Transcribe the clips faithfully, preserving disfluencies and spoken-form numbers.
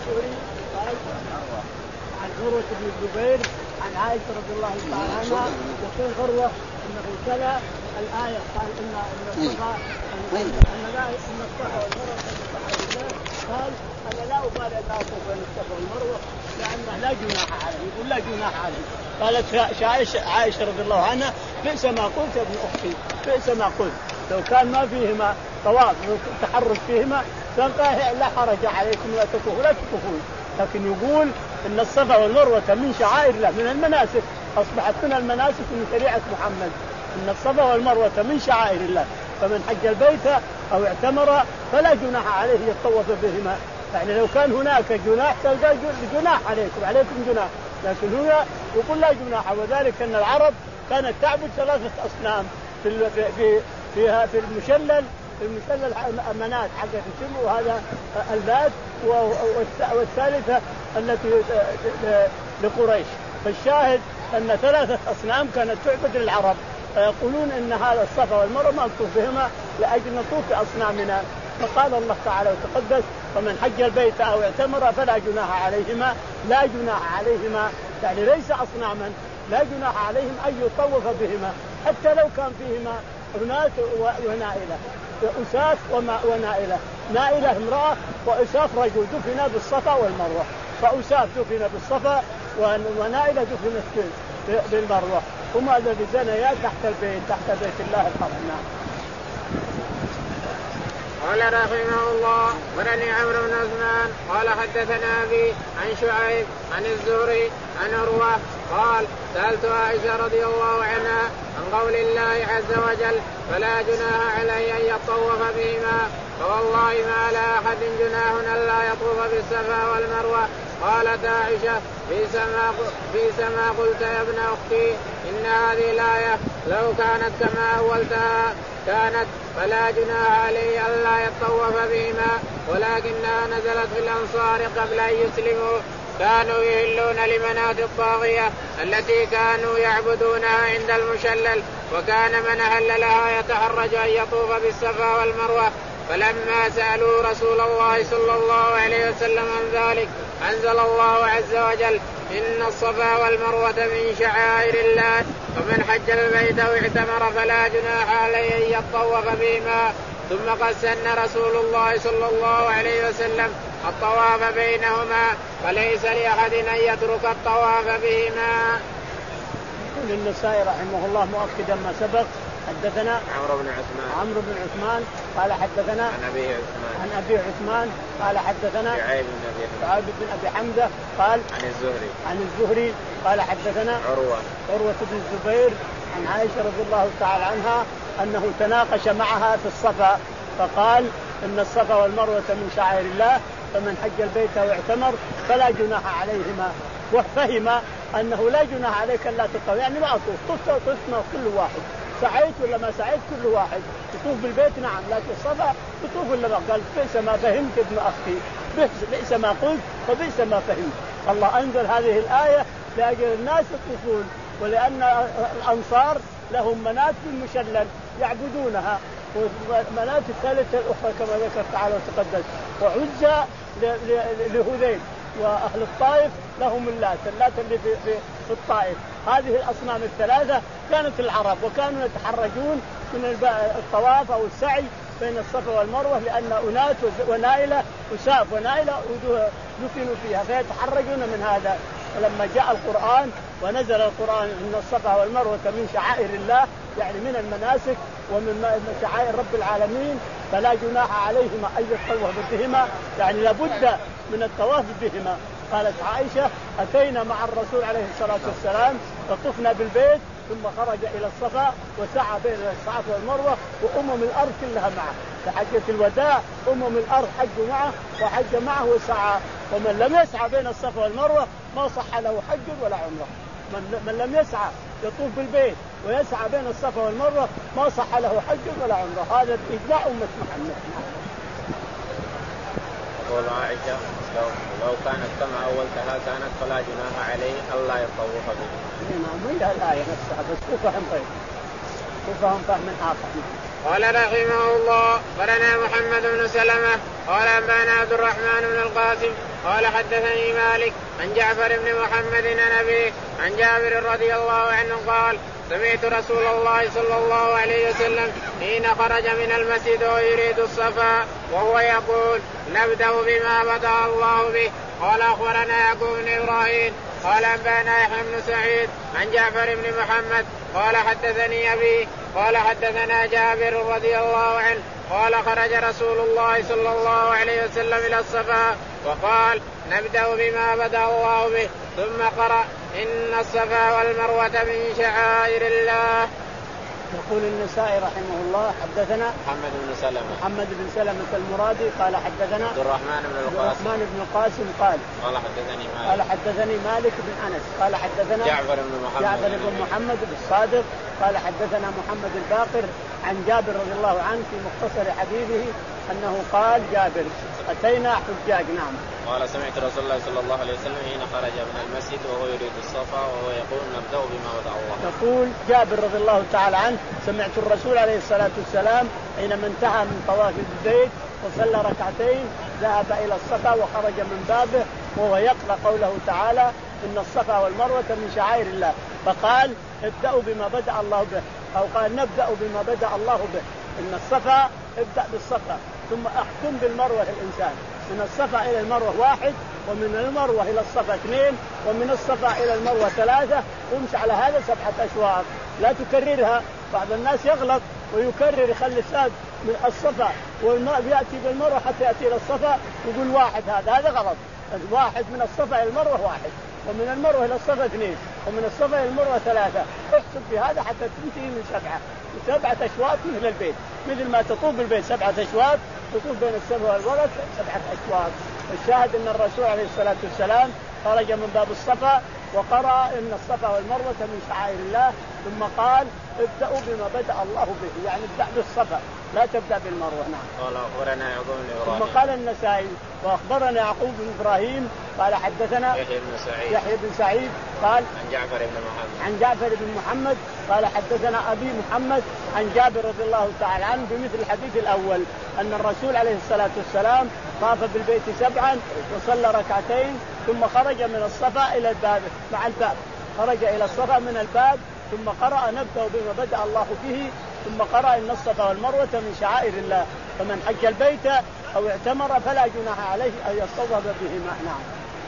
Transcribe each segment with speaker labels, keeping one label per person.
Speaker 1: الزهري قال عن عروة بن الزبير عن عائشة رضي الله تعالى عنها يقول عروة انه تلا الآية قال ان ان الصفا ان لا ان الصفا والمروة قال انا لا ابالي ان اطوف بين الصفا والمروة لانه لا جناح عليه يقول لا جناح عليه. قالت عائشة عائشة رضي الله عنها بئس ما قلت يا ابن اختي بئس ما قلت لو كان ما فيهما طواف تحرك فيهما لا حرج عليكم لا تطوفوا لا تطوفون. لكن يقول ان الصفا والمروة من شعائر الله من المناسك اصبحت من المناسك من شريعة محمد ان الصفا والمروة من شعائر الله فمن حج البيت او اعتمر فلا جناح عليه يطوف بهما. يعني لو كان هناك جناح تلقى جناح عليكم عليكم جناح لكن هنا يقول لا جناح. وذلك ان العرب كانت تعبد ثلاثة اصنام في في فيها في المشلل في المشلل منات حقت الشم وهذا اللات والثالثة التي لقريش. فالشاهد أن ثلاثة أصنام كانت تعبد للعرب فيقولون إن هذا الصفا والمروة ما نطوف بهما لأجل نطوف بأصنامنا. فقال الله تعالى وتقدس فمن حج البيت أو اعتمر فلا جناح عليهما لا جناح عليهما يعني ليس أصناما لا جناح عليهم أن يطوف بهما حتى لو كان فيهما أناس ونائلة أساف ونائلة نائلة امرأة وأساف رجل دفن بالصفا والمروة فأساف دفن بالصفا ونائلة دفنت بالمروة هما الذي زنيا تحت البيت تحت بيت الله الحرام.
Speaker 2: قال رحمه الله ورني عمرو بن عثمان قال حدثنا أبي عن شعيب عن الزهري عن عروة قال سألت عائشة رضي الله عنها عن قول الله عز وجل فلا جناح عليه أن يطوف بهما فوالله ما على أحد جناح أن لا يطوف بالصفا والمروة. قالت عائشة بئس ما قلت يا ابن أختي إن هذه الآية لو كانت كما أولتها كانت فلا جناح عليه ألا يطوف بهما ولكنها نزلت في الأنصار قبل أن يسلموا كانوا يهلون لمناة الطاغية التي كانوا يعبدونها عند المشلل وكان من أهل لها يتحرج أن يطوف بالصفا والمروة. فلما سألوا رسول الله صلى الله عليه وسلم عن ذلك أنزل الله عز وجل إن الصفا والمروة من شعائر الله فمن حج البيت واعتمر فلا جناح عليه أن يطوف بهما. ثم قد سن رسول الله صلى الله عليه وسلم الطواف بينهما فليس لأحد أن يترك الطواف بهما.
Speaker 1: يقول النسائي رحمه الله مؤكدا ما سبق حدثنا
Speaker 2: عمرو بن عثمان
Speaker 1: عمرو بن عثمان قال حدثنا
Speaker 2: عن أبي عثمان
Speaker 1: عن أبي عثمان قال حدثنا
Speaker 2: شعيب بن أبي
Speaker 1: شعيب بن أبي حمزة قال
Speaker 2: عن الزهري
Speaker 1: عن الزهري قال حدثنا
Speaker 2: عروة
Speaker 1: عروة بن الزبير عن عائشة رضي الله تعالى عنها أنه تناقش معها في الصفا فقال إن الصفا والمروة من شعائر الله فمن حج البيت واعتمر فلا جناح عليهما وفهم أنه لا جناح عليك ألا تطوف يعني ما أطوف طفنا كل واحد سعيت ولا ما سعيت كل واحد يطوف بالبيت نعم لكن الصفا يطوف ولا ما. قال بئس ما فهمت ابن أختي بئس ما قلت وبئس ما فهمت. الله أنزل هذه الآية لأجل الناس يطوفون ولأن الأنصار لهم منات المشلل يعبدونها ومنات الثالثة الأخرى كما ذكر تعالى وتقدس وعزى لهذيل وأهل الطائف لهم اللات اللات اللي في, في, في الطائف. هذه الأصنام الثلاثة كانت العرب وكانوا يتحرجون من الطواف أو السعي بين الصفا والمروة لأن أناس ونائلة أساف ونائلة دفنوا فيها فيتحرجون من هذا. فلما جاء القرآن ونزل القرآن إن الصفا والمروة من شعائر الله يعني من المناسك ومن شعائر رب العالمين فلا جناح عليهما أن يطوف بهما يعني لابد من الطواف بهما. قالت عائشة أتينا مع الرسول عليه الصلاة والسلام فطفنا بالبيت ثم خرج إلى الصفا وسعى بين الصفا والمروة وأمم الأرض كلها معه فحجة الوداع أمم الأرض حجوا معه وحج معه وسعى ومن لم يسعى بين الصفا والمروة ما صح له حج ولا عمره. من, من لم يسعى يطوف بالبيت ويسعى بين الصفا والمروة ما صح له حج ولا عمره. هذا إجماع أمة محمد.
Speaker 2: قول عائشة لو, لو كانت كما أولتها كانت فلا جناح عليه ألا يطوف به.
Speaker 1: نعم هي الآية نفسها بس كفهم طيب كفهم فهم آخر.
Speaker 2: قال رحمه الله قرنا محمد بن سلمة قال أنبأنا عبد الرحمن بن القاسم قال حدثني مالك عن جعفر بن محمد عن أبيه عن جابر رضي الله عنه قال سمعت رسول الله صلى الله عليه وسلم حين خرج من المسجد ويريد الصفا وهو يقول نبدأ بما بدأ الله به. قال أخبرنا يعقوب بن إبراهيم قال أنبأنا يحيى بن سعيد عن جعفر بن محمد قال حدثني أبي قال حدثنا جابر رضي الله عنه قال خرج رسول الله صلى الله عليه وسلم إلى الصفا وقال نبدأ بما بدأ الله به ثم قرأ إن الصفا والمروة من شعائر الله.
Speaker 1: يقول النسائي رحمه الله حدثنا
Speaker 2: محمد بن سلمة
Speaker 1: محمد بن سلمة المرادي قال حدثنا
Speaker 2: عبد الرحمن بن القاسم
Speaker 1: عبد الرحمن بن القاسم قال
Speaker 2: قال حدثني مالك
Speaker 1: قال حدثني مالك بن أنس قال حدثنا
Speaker 2: جعفر بن محمد
Speaker 1: جعفر بن محمد الصادق قال حدثنا محمد الباقر عن جابر رضي الله عنه في مختصر حديثه أنه قال جابر أتينا حجاج. نعم.
Speaker 2: قال سمعت رسول الله صلى الله عليه وسلم حين خرج من المسجد وهو يريد الصفا وهو يقول نبدأ بما بدأ الله.
Speaker 1: يقول جابر رضي الله تعالى عنه سمعت الرسول عليه الصلاة والسلام حينما انتهى من طواف البيت وصلى ركعتين ذهب إلى الصفا وخرج من بابه وهو يقرأ قوله تعالى إن الصفا والمروة من شعائر الله فقال ابدأوا بما بدأ الله به أو قال نبدأ بما بدأ الله به. إن الصفا ابدأ بالصفا ثم أختم بالمروة الإنسان. من الصفا إلى المروة واحد ومن المروة إلى الصفا اثنين ومن الصفا إلى المروة ثلاثة وامشي على هذا سبعة أشواط لا تكررها. بعض الناس يغلط ويكرر يخلي الساد من الصفا والماء يأتي بالمروة حتى يأتي إلى الصفا ويقول واحد هذا هذا غلط. واحد من الصفا إلى المروة واحد ومن المروة إلى الصفا اثنين ومن الصفا إلى المروة ثلاثة. احسب بهذا حتى تنتهي من سبعة سبعة أشواط مثل البيت مثل ما تطوف بالبيت سبعة أشواط تطوف بين الصفا والمروة سبعة أشواط. الشاهد أن الرسول عليه الصلاة والسلام خرج من باب الصفا وقرأ إن الصفا والمروة من شعائر الله ثم قال ابدأوا بما بدأ الله به يعني ابدأ بالصفا لا تبدأ بالمروة. نعم.
Speaker 2: قال أخبرنا يعقوب بن إبراهيم
Speaker 1: ثم قال النسائي وأخبرنا يعقوب بن إبراهيم قال حدثنا
Speaker 2: يحيى بن سعيد
Speaker 1: يحيى بن سعيد قال
Speaker 2: عن جعفر بن محمد
Speaker 1: عن جعفر بن محمد قال حدثنا أبي محمد عن جابر رضي الله تعالى عنه بمثل الحديث الأول أن الرسول عليه الصلاة والسلام طاف بالبيت سبعا وصلى ركعتين ثم خرج من الصفا إلى الباب مع الباب خرج إلى الصفا من الباب ثم قرأ نبدأ بما بدأ الله به ثم قرأ إن الصفا والمروة من شعائر الله فمن حج البيت أو اعتمر فلا جناح عليه أن يصطف بهما. نعم.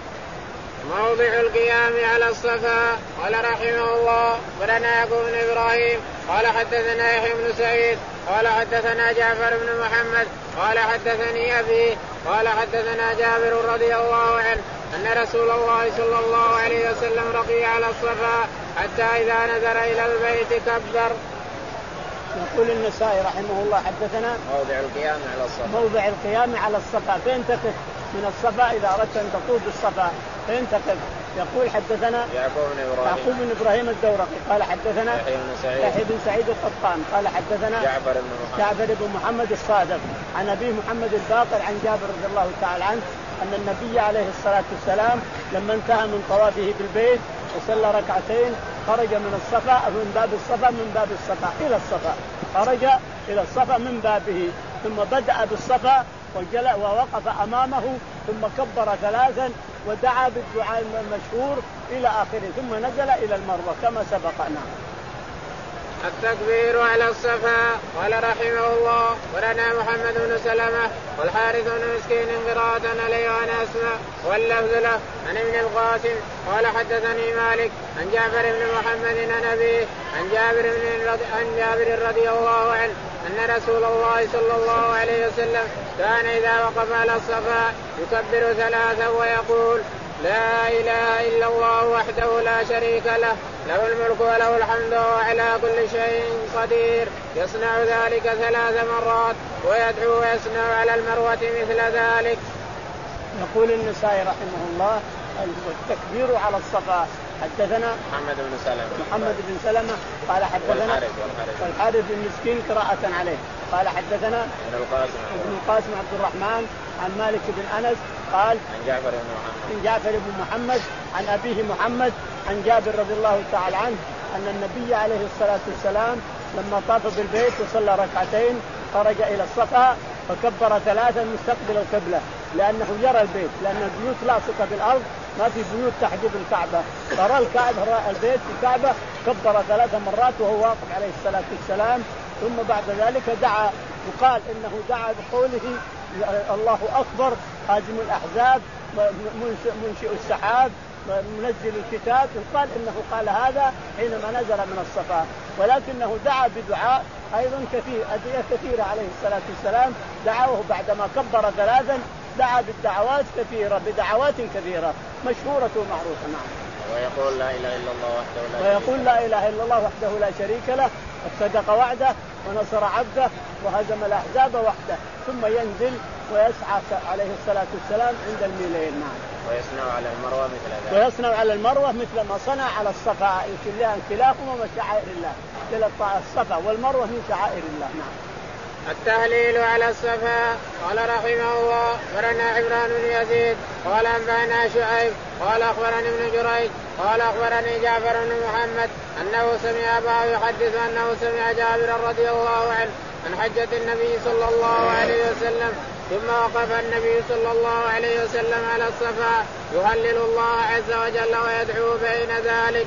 Speaker 2: موضع القيام على الصفا. قال رحمه الله ولنا يعقوب بن إبراهيم قال حدثنا يحيى بن سعيد قال حدثنا جعفر بن محمد قال حدثني أبي قال حدثنا جابر رضي الله عنه أن رسول الله صلى الله عليه وسلم رقي على الصفا حتى إذا نزل إلى البيت كبر.
Speaker 1: يقول النسائي رحمه الله حدثنا
Speaker 2: موضع القيام على الصفا
Speaker 1: موضع القيام على الصفا فين تقف من الصفا إذا أردت أن تطوف بالصفا فين تقف. يقول حدثنا
Speaker 2: يعقوب بن إبراهيم
Speaker 1: يعقوب بن إبراهيم الدورقي قال حدثنا
Speaker 2: يحيى بن سعيد
Speaker 1: يحيى بن سعيد القطان قال حدثنا
Speaker 2: جعفر بن محمد
Speaker 1: جعفر بن محمد الصادق عن أبيه محمد الباقر عن جابر رضي الله تعالى عنه أن النبي عليه الصلاة والسلام لما انتهى من طوافه بالبيت وصلى ركعتين خرج من الصفا من باب الصفا من باب الصفا إلى الصفا خرج إلى الصفا من بابه ثم بدأ بالصفا ووقف أمامه ثم كبر ثلاثا ودعا بالدعاء المشهور إلى آخره ثم نزل إلى المروة كما سبقنا.
Speaker 2: التكبير على الصفا. قال رحمه الله ولنا محمد بن سلمة والحارث بن مسكين قراءة عليه وأنا أسمع واللفظ له عن ابن القاسم قال حدثني مالك عن جعفر بن محمد عن أبيه عن جابر بن عن جابر رضي الله عنه أن رسول الله صلى الله عليه وسلم كان إذا وقف على الصفا يكبر ثلاثا ويقول لا إله إلا الله وحده لا شريك له له الملك وله الحمد وعلى كل شيء قدير يصنع ذلك ثلاث مرات ويدعو ويصنع على المروة مثل ذلك.
Speaker 1: يقول النسائي رحمه الله التكبير على الصفا. حدثنا
Speaker 2: محمد بن سلمة
Speaker 1: محمد بن سلمة قال حدثنا والحارث بن مسكين قراءة عليه قال حدثنا
Speaker 2: ابن القاسم
Speaker 1: ابن القاسم عبد الرحمن عن مالك بن أنس قال
Speaker 2: عن جعفر بن محمد
Speaker 1: عن جعفر بن محمد عن أبيه محمد عن جابر رضي الله تعالى عنه أن النبي عليه الصلاة والسلام لما طاف بالبيت وصلى ركعتين خرج إلى الصفا فكبر ثلاثا مستقبل القبلة لأنه يرى البيت، لأن البيوت لاصقة بالأرض ما في بيوت تحجب الكعبة، ترى الكعبة البيت الكعبة. كبر ثلاث مرات وهو واقف عليه الصلاة والسلام. ثم بعد ذلك دعا، وقال إنه دعا بقوله الله أكبر هازم الأحزاب منشئ السحاب منزل الكتاب. يقال إنه قال هذا حينما نزل من الصفا، ولكنه دعا بدعاء أيضا كثير أدعية كثيرة عليه الصلاة والسلام. دعوه بعدما كبر ثلاثا دعا بالدعوات كثيرة بدعوات كثيرة مشهورة ومعروفة. نعم.
Speaker 2: ويقول لا إله إلا الله وحده لا
Speaker 1: ويقول لا إله إلا الله وحده لا شريك له صدق وعده ونصر عبده وهزم الأحزاب وحده. ثم ينزل ويسعى عليه الصلاة والسلام عند الميلين. نعم.
Speaker 2: ويصنع على المروة مثل ذلك.
Speaker 1: ويصنع على المروة مثل ما صنع على الصفا. كلاهما من شعائر الله. الصفا والمروة من شعائر الله. نعم.
Speaker 2: التهليل على الصفا. قال رحمه الله أخبرنا عمران بن يزيد قال أنبأنا شعيب قال أخبرني ابن جريج قال أخبرني جعفر بن محمد أنه سمع أباه يحدث أنه سمع جابر رضي الله عنه عن حجة النبي صلى الله عليه وسلم ثم وقف النبي صلى الله عليه وسلم على الصفا يهلل الله عز وجل ويدعو بين ذلك.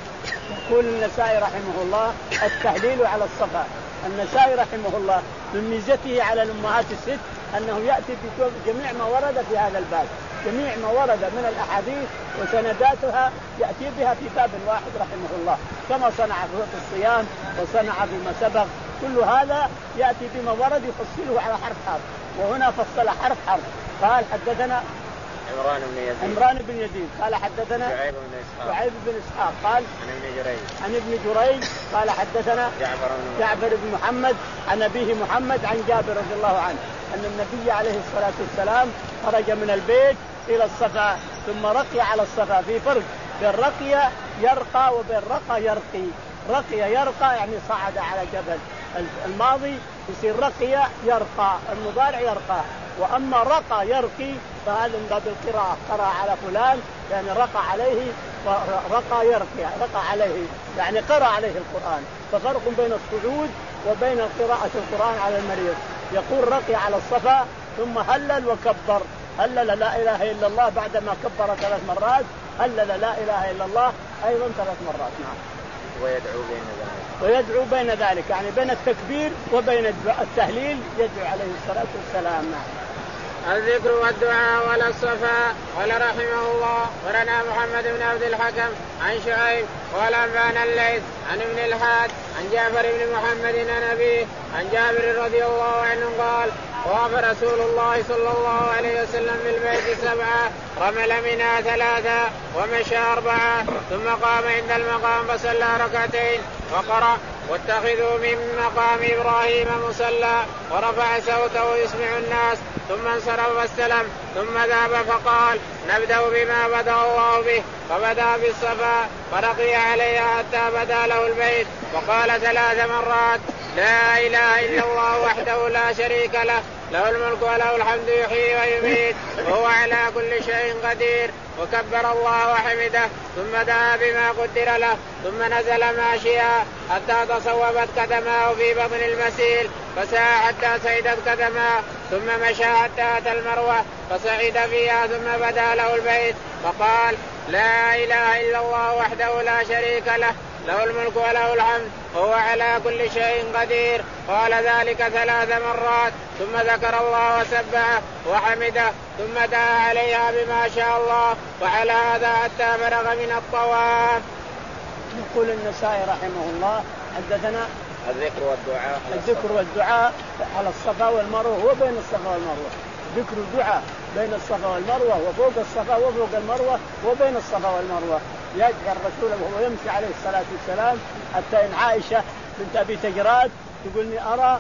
Speaker 1: يقول النسائي رحمه الله التهليل على الصفا. النسائي رحمه الله من ميزته على الأمهات الست أنه يأتي بجميع ما ورد في هذا الباب، جميع ما ورد من الأحاديث وسنداتها يأتي بها في باب واحد رحمه الله، كما صنع في الصيام وصنع بما سبق. كل هذا يأتي بما ورد يفصله على حرف حرف، وهنا فصل حرف حرف. قال حدثنا
Speaker 2: عمران بن يزيد
Speaker 1: عمران بن يزيد قال حدثنا
Speaker 2: شعيب بن إسحاق
Speaker 1: شعيب بن إسحاق قال
Speaker 2: عن ابن جريج
Speaker 1: عن ابن جريج قال حدثنا
Speaker 2: جعفر بن
Speaker 1: جعفر بن محمد عن أبيه محمد عن جابر رضي الله عنه أن النبي عليه الصلاة والسلام خرج من البيت إلى الصفا ثم رقي على الصفا. في فرق بين رقي يرقى وبين رقى يرقي. رقي يرقى يعني صعد على جبل، الماضي يصير رقي يرقى، المضارع يرقى. وأما رقى يرقي فهذا من باب القراءة، قرأ على فلان يعني رقى عليه، ورقى يرقي رقى عليه يعني قرأ عليه القرآن. ففرق بين الصعود وبين قراءة القرآن على المريض. يقول رقي على الصفا ثم هلل وكبر، هلل لا إله إلا الله بعدما كبر ثلاث مرات، هلل لا إله إلا الله أيضا ثلاث مرات. نعم.
Speaker 2: ويدعو بين ذلك
Speaker 1: ويدعو بين ذلك يعني بين التكبير وبين التهليل يدعو عليه الصلاة والسلام. نعم.
Speaker 2: الذكر والدعاء على الصفا. قال رحمه الله ورنا محمد بن عبد الحكم عن شعيب قال أنبأنا الليث عن ابن الحاد عن جعفر بن محمد عن أبيه عن جابر رضي الله عنه قال وقف رسول الله صلى الله عليه وسلم في البيت سبعة رمل منها ثلاثة ومشى أربعة ثم قام عند المقام فصلى ركعتين وقرأ واتخذوا من مقام إبراهيم مصلى ورفع صوته يسمع الناس ثم انصرف واستلم ثم ذهب فقال نبدأ بما بدأ الله به فبدأ بالصفا فرقي عليها حتى بدا له البيت وقال ثلاث مرات لا إله إلا الله وحده لا شريك له له الملك وله الحمد يحيي ويميت وهو على كل شيء قدير وكبر الله وحمده ثم دعا بما قدر له ثم نزل ماشيا حتى تصوبت قدماه في بطن المسيل فسعى حتى سعدت قدماه ثم مشى حتى أتى المروة فصعد فيها ثم بدا له البيت فقال لا إله إلا الله وحده لا شريك له له الملك وله الحمد وهو على كل شيء قدير. قال ذلك ثلاث مرات ثم ذكر الله وسبحه وحمده ثم دعا عليها بما شاء الله وعلى هذا حتى بلغ من الطواف.
Speaker 1: يقول النسائي رحمه الله حدثنا
Speaker 2: الذكر والدعاء
Speaker 1: الذكر والدعاء على الصفا والمروة وبين الصفا والمروة. ذكر الدعاء بين الصفا والمروة وفوق الصفا وفوق المروة وبين الصفا والمروة. يجعل الرسول وهو يمشي عليه الصلاة والسلام حتى إن عائشة بنت أبي تجراد تقولني أرى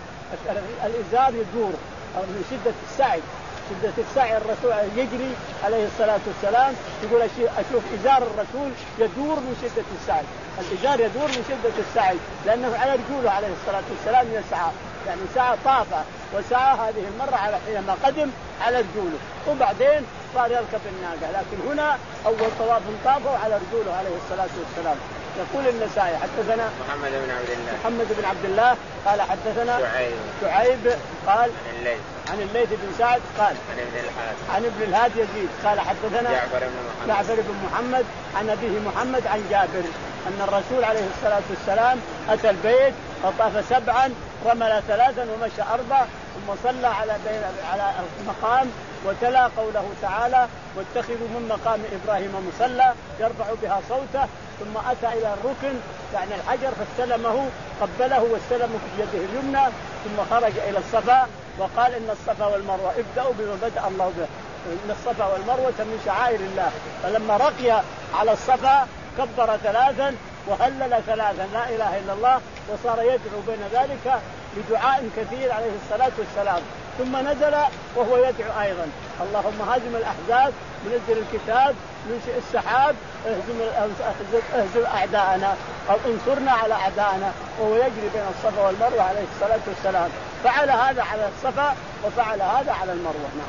Speaker 1: الإزار يدور من شدة السعي شدة السعي الرسول يجري عليه الصلاة والسلام تقول أشوف إزار الرسول يدور من شدة السعي. الإزار يدور من شدة السعي لأنه على رجوله عليه الصلاة والسلام يسعى يعني سعى طافة وسعى هذه المرة على حينما قدم على رجوله وبعدين صار يركب الناقة. لكن هنا أول طواف طافه على رجوله عليه الصلاة والسلام يقول النسائي حدثنا
Speaker 2: محمد بن عبد الله
Speaker 1: محمد بن عبد الله قال حدثنا
Speaker 2: شعيب
Speaker 1: شعيب قال
Speaker 2: عن الليث
Speaker 1: عن الليث بن سعد قال
Speaker 2: عن ابن الهاد
Speaker 1: عن ابن الهاد يزيد قال حدثنا
Speaker 2: جعفر بن محمد
Speaker 1: جعفر بن محمد عن أبيه محمد عن جابر أن الرسول عليه الصلاة والسلام أتى البيت فطاف سبعا رمل ثلاثا ومشى أربع ثم صلى على على المقام وتلا قوله تعالى واتخذوا من مقام إبراهيم مصلى يرفع بها صوته ثم أتى إلى الركن يعني الحجر فاستلمه قبله واستلمه في يده اليمنى ثم خرج إلى الصفا وقال إن الصفا والمروة ابدأوا بما بدأ الله به إن الصفا والمروة من شعائر الله. فلما رقي على الصفا كبر ثلاثا وهلل ثلاثا لا إله إلا الله وصار يدعو بين ذلك بدعاء كثير عليه الصلاة والسلام. ثم نزل وهو يدعو أيضا اللهم هزم الأحزاب منزل الكتاب منشئ السحاب اهزم, اهزم أعداءنا أو انصرنا على أعداءنا وهو يجري بين الصفا والمروة عليه الصلاة والسلام. فعل هذا على الصفا وفعل هذا على المروة. نعم.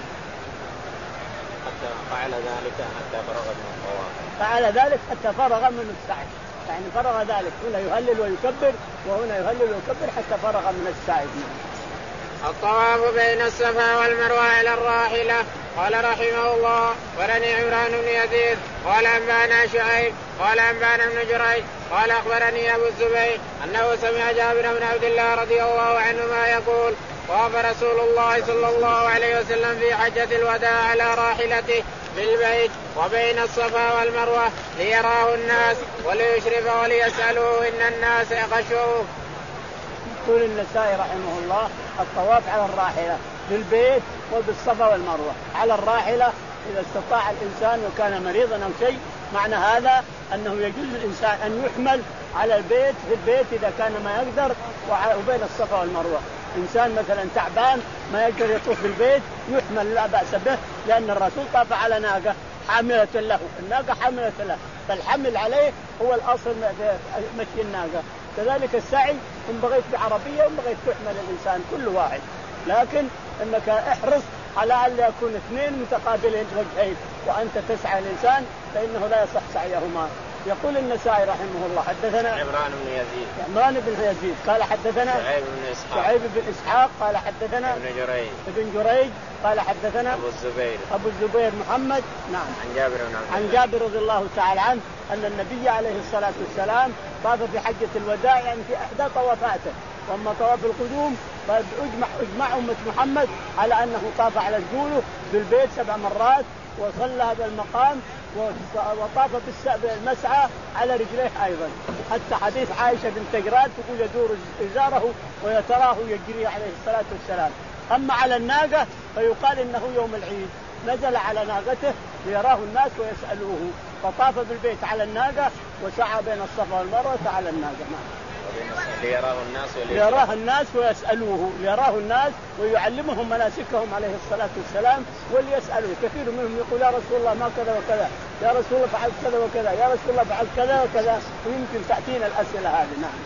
Speaker 2: حتى فعل ذلك حتى فرغ من الطواف.
Speaker 1: فعل ذلك حتى فرغ من السعي يعني فرغ ذلك هنا يهلل ويكبر وهنا يهلل ويكبر حتى فرغ من السعي.
Speaker 2: الطواف بين الصفا والمروة على الراحلة. قال رحمه الله ولني عمران بن يزيد قال أنبانا شعيب قال أنبانا بن جريج قال أخبرني أبو الزبير أنه سمع جابر بن عبد الله رضي الله عنهما يقول طاف رسول الله صلى الله عليه وسلم في حجة الوداع على راحلته بالبيت وبين الصفا والمروة ليراه الناس وليشرف وليسألوه إن الناس غشوه.
Speaker 1: يقول النسائي رحمه الله الطواف على الراحلة بالبيت وبالصفا والمروة على الراحلة إذا استطاع الإنسان وكان مريضا أو شيء معنى هذا أنه يجوز الإنسان أن يحمل على البيت في البيت إذا كان ما يقدر وبين الصفا والمروة. إنسان مثلا تعبان ما يقدر يطوف بالبيت يحمل لا بأس به لأن الرسول طاف على ناقة حاملة له الناقة حاملة له فالحمل عليه هو الأصل مشي الناقة. كذلك السعي إن بغيت بعربية وإن بغيت تحمل الإنسان كل واحد لكن إنك احرص على أن يكون اثنين متقابلين وجهين وأنت تسعى الإنسان فإنه لا يصح سعيهما. يقول النسائي رحمه الله حدثنا
Speaker 2: عمران بن يزيد
Speaker 1: عمران بن يزيد قال حدثنا
Speaker 2: شعيب بن إسحاق
Speaker 1: شعيب بن إسحاق قال حدثنا
Speaker 2: ابن جريج
Speaker 1: ابن جريج قال حدثنا
Speaker 2: أبو الزبير
Speaker 1: أبو الزبير محمد نعم
Speaker 2: عن جابر بن عبد
Speaker 1: عن جابر رضي الله تعالى عنه أن النبي عليه الصلاة والسلام طاف في حجة الوداع يعني في إحدى طوافاته. وأما طواف القدوم فأجمع أجمع أمة محمد على أنه طاف على رجوله بالبيت سبع مرات وصلى هذا المقام وطاف بالمسعى على رجليه أيضا حتى حديث عائشة بنت قراد تقول يدور إزاره ويتراه يجري عليه الصلاة والسلام. أما على الناقة فيقال إنه يوم العيد نزل على ناقته ليراه الناس ويسألوه فطاف بالبيت على الناقة وسعى بين الصفا والمروة على الناقة.
Speaker 2: ليراه الناس
Speaker 1: ليراه الناس ويسألوه ليراه الناس ويعلمهم مناسكهم عليه الصلاة والسلام وليسألوه. كثير منهم يقول يا رسول الله ما كذا وكذا يا رسول الله فعلت كذا وكذا يا رسول الله فعلت كذا وكذا ويمكن تأتينا الأسئلة هذه. نعم.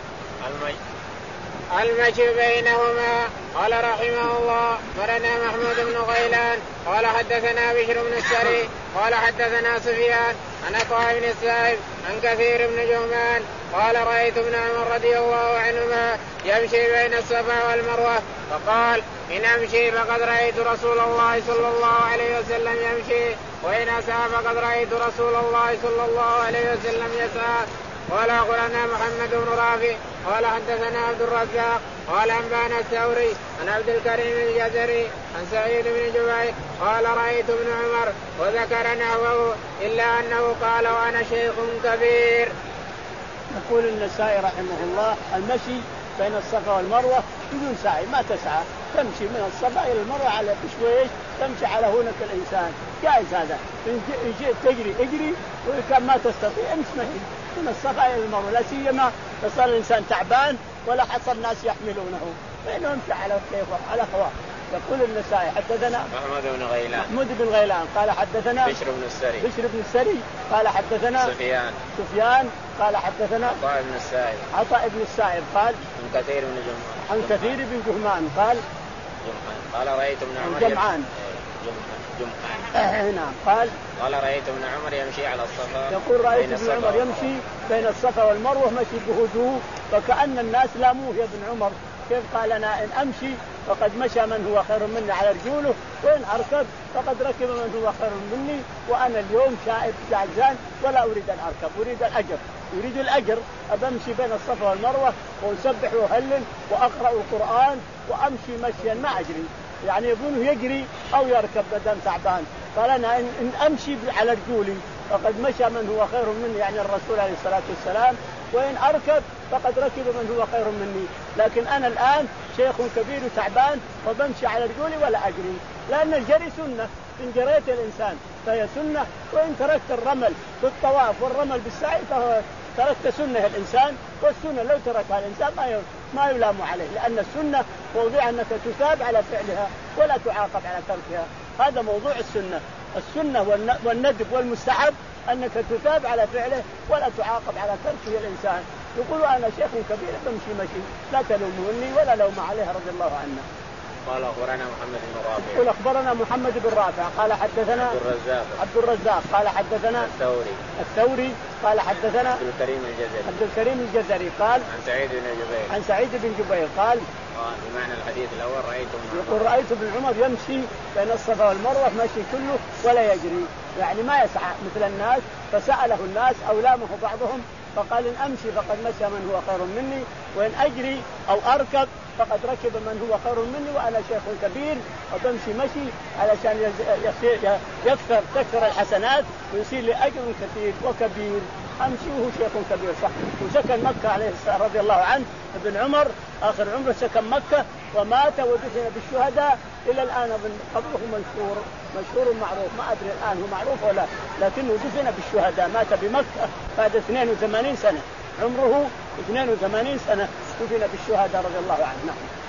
Speaker 2: المشي بينهما. قال رحمه الله مرنا محمود بن غيلان قال حدثنا بشر بن السري قال حدثنا سفيان عن عطاء بن السائب عن كثير بن جهمان قال رأيت ابن عمر رضي الله عنهما يمشي بين الصفا والمروة فقال إن أمشي فقد رأيت رسول الله صلى الله عليه وسلم يمشي وإن أسعى فقد رأيت رسول الله صلى الله عليه وسلم يسعى. قال أخبرنا محمد بن رافع قال حدثنا عبد الرزاق قال أنبانا الثوري عن عبد الكريم الجزري عن سعيد بن جبير قال رأيت ابن عمر وذكر نحوه إلا أنه قال وأنا شيخ كبير.
Speaker 1: يقول النسائي رحمه الله المشي بين الصفا والمروة بدون سعي ما تسعى تمشي من الصفا إلى المروة على بشويش تمشي على هونك الإنسان جائز هذا إن جئت تجري اجري وإن كان ما تستطيع امشي من الصفا إلى المروة لا سيما فصار الإنسان تعبان ولا حصل ناس يحملونه فإنه يمشي على كيف على هواه. يقول النسائي حدثنا
Speaker 2: محمود بن غيلان
Speaker 1: محمود بن غيلان قال حدثنا
Speaker 2: بشر بن السري
Speaker 1: بشر بن السري قال حدثنا
Speaker 2: سفيان
Speaker 1: سفيان قال حدثنا
Speaker 2: عطاء بن السائب
Speaker 1: عطاء بن السائب قال
Speaker 2: عن كثير بن جهمان
Speaker 1: عن كثير بن جهمان قال
Speaker 2: قال رأيت ابن عمر
Speaker 1: جمعان
Speaker 2: جمعان.
Speaker 1: نعم. قال
Speaker 2: قال رأيت ابن عمر يمشي على الصفا.
Speaker 1: يقول رأيت ابن عمر يمشي بين الصفا والمروة مشي بهدوء فكأن الناس لاموه يا ابن عمر كيف قال أنا إن أمشي فقد مشى من هو خير مني على رجوله وإن أركب فقد ركب من هو خير مني وأنا اليوم شائب جعزان ولا أريد أن أركب أريد الأجر أريد الأجر أبمشي بين الصفا والمروة وأسبح وأهلل وأقرأ القرآن وأمشي مشيا ما أجري يعني يقوله يجري أو يركب بدل تعبان. قال أنا إن أمشي على رجولي فقد مشى من هو خير مني يعني الرسول عليه الصلاة والسلام وإن أركب فقد ركب من هو خير مني لكن أنا الآن شيخ كبير وتعبان وبمشي على رجولي ولا أجري لأن الجري سنة إن جريت الإنسان فهي سنة وإن تركت الرمل في الطواف والرمل بالسعي فهو تركت سنة الإنسان والسنة لو تركها الإنسان ما ما يلام عليه لأن السنة موضوع أنك تثاب على فعلها ولا تعاقب على تركها هذا موضوع السنة. السنة والندب والمستحب أنك تثاب على فعله ولا تعاقب على تركه الإنسان. يقول أنا شيخ كبير بمشي مشي لا تلوموني ولا لوم عليه رضي الله عنه.
Speaker 2: قال أخبرنا محمد بن رافع.
Speaker 1: يقول أخبرنا محمد بن رافع قال حدثنا
Speaker 2: عبد الرزاق.
Speaker 1: عبد الرزاق قال حدثنا
Speaker 2: الثوري.
Speaker 1: الثوري قال حدثنا
Speaker 2: عبد الكريم الجزري.
Speaker 1: عبد الكريم الجزري قال
Speaker 2: عن سعيد بن جبير.
Speaker 1: عن سعيد بن جبير قال
Speaker 2: قال بمعنى الحديث الأول رأيت ابن
Speaker 1: يقول رأيت ابن عمر يمشي بين الصفا والمروة مشي كله ولا يجري يعني ما يسعى مثل الناس فسأله الناس أو لامه بعضهم فقال إن أمشي فقد مشى من هو خير مني وإن أجري أو أركب فقد ركب من هو خير مني وأنا شيخ كبير وبمشي مشي علشان يكثر تكثر الحسنات ويصير لي أجر كثير وكبير أمشي وهو شيخ كبير صح. وسكن مكة عليه الصلاة رضي الله عنه ابن عمر آخر عمره سكن مكة ومات ودفن بالشهداء إلى الآن قبره مشهور مشهور معروف ما أدري الآن هو معروف ولا لكنه دفن بالشهداء مات بمكة بعد اثنين وثمانين سنة عمره اثنين وثمانين سنة دفن بالشهداء رضي الله عنه.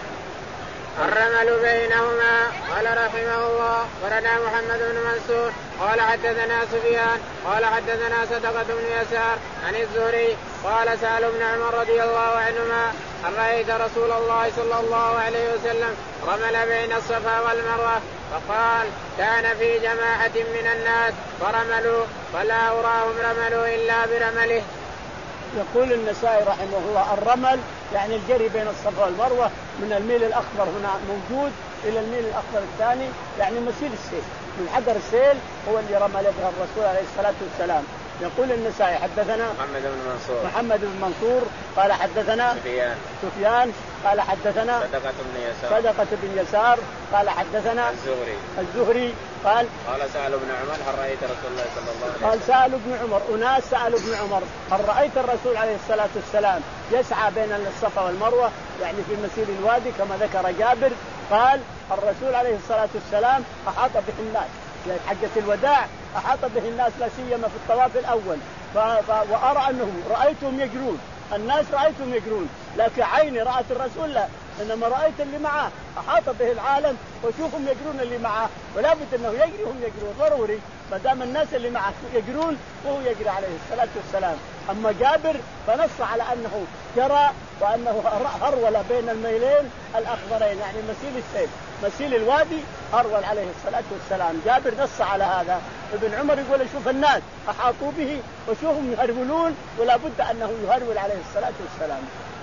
Speaker 2: الرمل بينهما. قال رحمه الله ورنا محمد بن منصور قال حدثنا سفيان قال حدثنا صدقة بن يسار عن الزهري قال سأل ابن عمر رضي الله عنهما هل رأيت رسول الله صلى الله عليه وسلم رمل بين الصفا والمروة فقال كان في جماعة من الناس فرملوا فلا أراهم رملوا إلا برمله.
Speaker 1: يقول النسائي رحمه الله الرمل يعني الجري بين الصفا والمروة من الميل الأخضر هنا موجود إلى الميل الأخضر الثاني يعني مسيل السيل من حجر السيل هو اللي رمل به الرسول عليه الصلاة والسلام. يقول النسائي حدثنا
Speaker 2: محمد بن منصور
Speaker 1: محمد بن منصور قال حدثنا
Speaker 2: سفيان
Speaker 1: سفيان قال حدثنا
Speaker 2: صدقة بن يسار
Speaker 1: صدقة بن يسار قال حدثنا
Speaker 2: الزهري
Speaker 1: الزهري قال
Speaker 2: قال سأل ابن عمر هل رأيت رسول الله صلى الله عليه وسلم
Speaker 1: قال سأل ابن عمر أناس سألوا ابن عمر هل رأيت الرسول عليه الصلاة والسلام يسعى بين الصفا والمروة يعني في مسير الوادي كما ذكر جابر. قال الرسول عليه الصلاة والسلام أحاط به الناس في حجة الوداع أحاط به الناس لا سيما في الطواف الأول ف... ف... وأرى أنهم رأيتهم يجرون الناس رأيتهم يجرون لكن عيني رأت الرسول لا إنما رأيت اللي معه أحاط به العالم وشوفهم يجرون اللي معه ولا بد أنه يجري هم يجرون ضروري ما دام الناس اللي معه يجرون وهو يجري عليه الصلاة والسلام. أما جابر فنص على أنه جرى وأنه هرول بين الميلين الأخضرين يعني مسيل السيل مسيل الوادي هرول عليه الصلاة والسلام. جابر نص على هذا. ابن عمر يقول شوف الناس أحاطوا به وشوفهم يهرولون ولا بد أنه يهرول عليه الصلاة والسلام.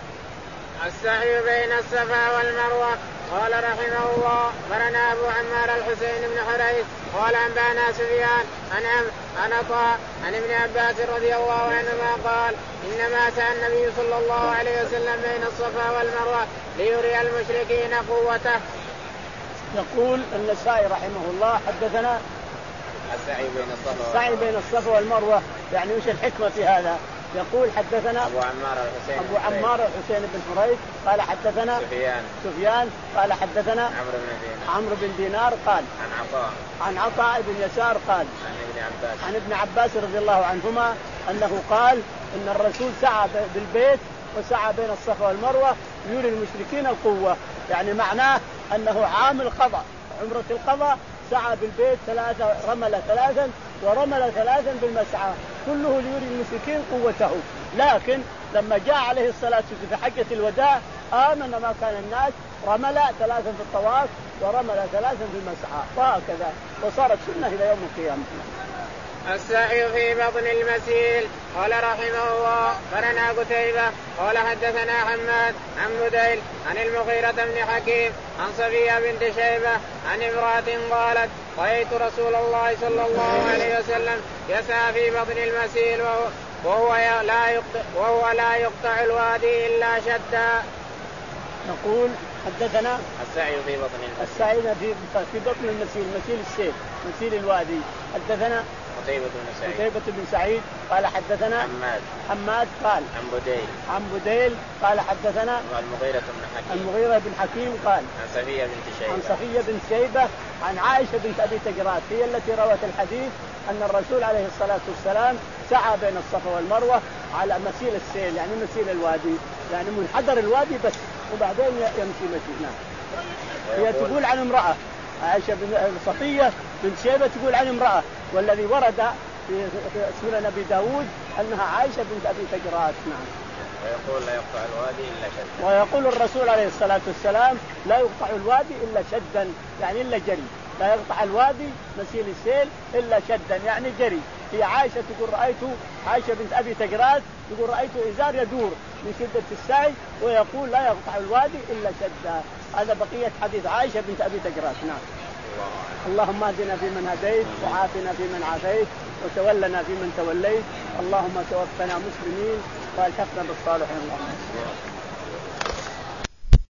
Speaker 2: السعي بين الصفا والمروة. قال رحمه الله برنا أبو عمار الحسين بن حريث قال أنبانا سفيان عن عن عطاء عن ابن عباس رضي الله عنهما قال إنما سعى النبي صلى الله عليه وسلم بين الصفا والمروة ليري المشركين قوته.
Speaker 1: يقول النسائي رحمه الله حدثنا
Speaker 2: السعي بين الصفا
Speaker 1: السعي بين الصفا والمروة يعني وش الحكمة في هذا؟ يقول حدثنا
Speaker 2: أبو عمار الحسين
Speaker 1: أبو عمار الحسين بن حريث قال حدثنا
Speaker 2: سفيان
Speaker 1: سفيان قال حدثنا
Speaker 2: عمرو بن دينار
Speaker 1: عمرو بن دينار قال
Speaker 2: عن عطاء
Speaker 1: عن عطاء بن يسار قال
Speaker 2: عن ابن عباس
Speaker 1: عن ابن عباس رضي الله عنهما أنه قال إن الرسول سعى بالبيت وسعى بين الصفا والمروة يري المشركين القوة يعني معناه أنه عامل قضاء عمرة القضاء سعى بالبيت ثلاثة رمل ثلاثا ورمل ثلاثا بالمسعى كله ليري المشركين قوته. لكن لما جاء عليه الصلاة والسلام في حجة الوداع آمن ما كان الناس رمل ثلاثا في الطواف ورمل ثلاثا في المسعى وهكذا، وصارت سنة إلى يوم القيامة.
Speaker 2: السعي في بطن المسيل. قال رحمه الله قرنا قتيبة قال حدثنا حماد عن بديل عن المغيرة بن حكيم عن صفية بنت شيبة عن امرأة قالت رأيت رسول الله صلى الله عليه وسلم يسعى في بطن المسيل وهو لا يقطع, وهو لا يقطع الوادي إلا شدا.
Speaker 1: نقول حدثنا
Speaker 2: السعي في بطن المسيل.
Speaker 1: السعي في في بطن المسيل، مسيل السيل، مسيل الوادي. حدثنا
Speaker 2: قتيبة بن سعيد
Speaker 1: قتيبة بن سعيد قال حدثنا
Speaker 2: حماد
Speaker 1: حماد قال
Speaker 2: عن بديل
Speaker 1: عن بديل قال حدثنا
Speaker 2: المغيرة بن حكيم
Speaker 1: المغيرة بن حكيم قال
Speaker 2: عن صفية بنت شيبة
Speaker 1: عن صفية بنت شيبة عن عائشة بنت أبي تجرات، هي التي روت الحديث أن الرسول عليه الصلاة والسلام سعى بين الصفا والمروة على مسيل السيل، يعني مسيل الوادي، يعني منحدر الوادي بس وبعدين يمشي مشي. نعم. هي تقول عن امرأة عائشة بن صفية بنت شيبة تقول عن امرأة، والذي ورد في سنن أبي داود أنها عائشة بنت أبي تجرات. نعم.
Speaker 2: ويقول لا يقطع الوادي إلا شدا.
Speaker 1: ويقول الرسول عليه الصلاة والسلام لا يقطع الوادي إلا شدا، يعني إلا جري، لا يقطع الوادي مسيل السيل إلا شدا يعني جري. هي عائشة تقول رأيت عائشة بنت أبي تجرات تقول رأيت إزار يدور من شدة السعي ويقول لا يقطع الوادي إلا شدا. هذا بقية حديث عائشة بنت أبي تجرات. نعم. اللهم اهدنا فيمن هديت وعافنا فيمن عافيت وتولنا فيمن توليت، اللهم توفنا مسلمين والحقنا بالصالحين. اللهم